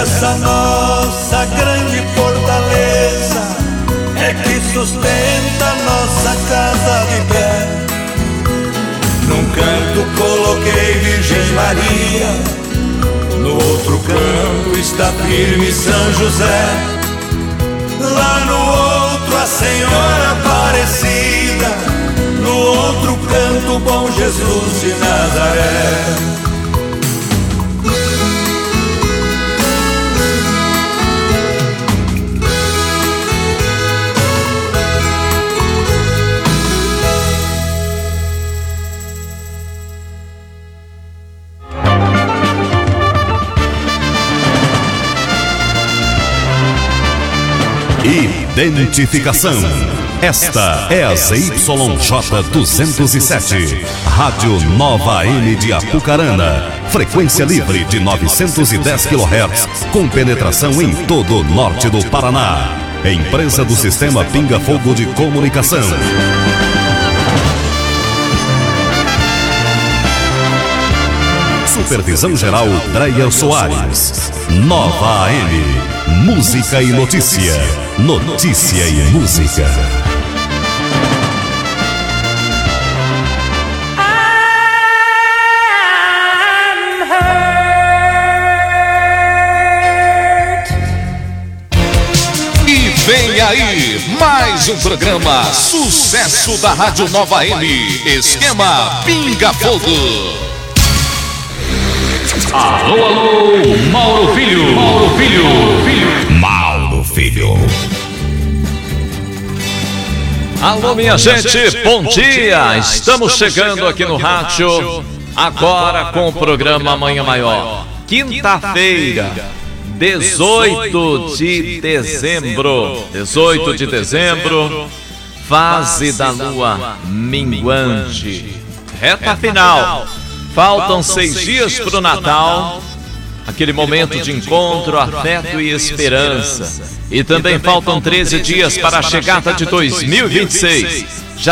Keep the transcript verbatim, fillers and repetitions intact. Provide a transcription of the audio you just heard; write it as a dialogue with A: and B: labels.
A: essa nossa grande fortaleza é que sustenta nossa casa de pé. Num canto coloquei Virgem Maria, no outro canto está firme São José. Lá no outro a Senhora Aparecida, no outro canto Bom Jesus de Nazaré.
B: Identificação. Esta é a Z Y J duzentos e sete, Rádio Nova M de Apucarana. Frequência livre de novecentos e dez quilohertz, com penetração em todo o norte do Paraná. Empresa do Sistema Pinga Fogo de Comunicação. Supervisão geral Dreyer Soares. Nova A M. Música e notícia. Notícia e música.
C: E vem aí mais um programa sucesso da Rádio Nova M. Esquema Pinga Fogo.
D: Alô, alô, Mauro Filho, Mauro Filho, Filho,
B: Mauro Filho.
E: Alô, minha gente, bom dia! Estamos chegando aqui no rádio, agora com o programa Manhã Maior. Quinta-feira, dezoito de dezembro, dezoito de dezembro, fase da lua minguante, reta final. Faltam seis dias para o Natal, aquele momento de encontro, afeto e esperança. E também faltam treze dias para a chegada de dois mil e vinte e seis.